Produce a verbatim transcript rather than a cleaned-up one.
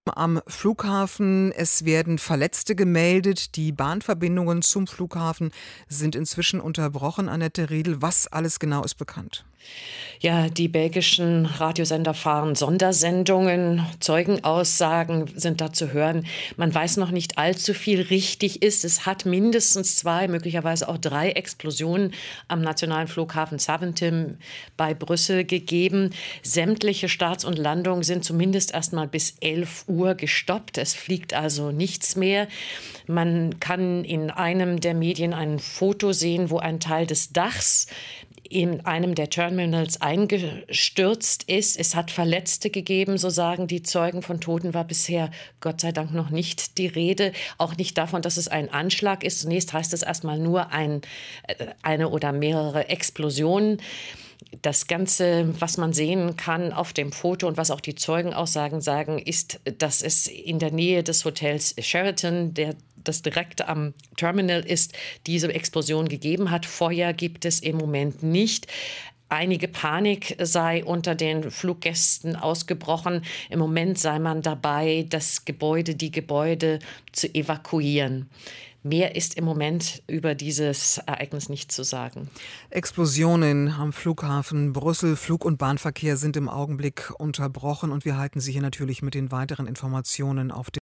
Am Flughafen, es werden Verletzte gemeldet. Die Bahnverbindungen zum Flughafen sind inzwischen unterbrochen. Annette Riedel, was alles genau ist bekannt? Ja, die belgischen Radiosender fahren Sondersendungen, Zeugenaussagen sind da zu hören. Man weiß noch nicht allzu viel. Richtig ist, es hat mindestens zwei, möglicherweise auch drei Explosionen am nationalen Flughafen Zaventem bei Brüssel gegeben. Sämtliche Starts und Landungen sind zumindest erst mal bis elf Uhr gestoppt. Es fliegt also nichts mehr. Man kann in einem der Medien ein Foto sehen, wo ein Teil des Dachs in einem der Terminals eingestürzt ist. Es hat Verletzte gegeben, so sagen die Zeugen. Von Toten war bisher Gott sei Dank noch nicht die Rede. Auch nicht davon, dass es ein Anschlag ist. Zunächst heißt es erstmal nur ein, eine oder mehrere Explosionen. Das Ganze, was man sehen kann auf dem Foto und was auch die Zeugenaussagen sagen, ist, dass es in der Nähe des Hotels Sheraton, der das direkt am Terminal ist, diese Explosion gegeben hat. Feuer gibt es im Moment nicht. Einige Panik sei unter den Fluggästen ausgebrochen. Im Moment sei man dabei, das Gebäude, die Gebäude zu evakuieren. Mehr ist im Moment über dieses Ereignis nicht zu sagen. Explosionen am Flughafen Brüssel. Flug- und Bahnverkehr sind im Augenblick unterbrochen und wir halten Sie hier natürlich mit den weiteren Informationen auf dem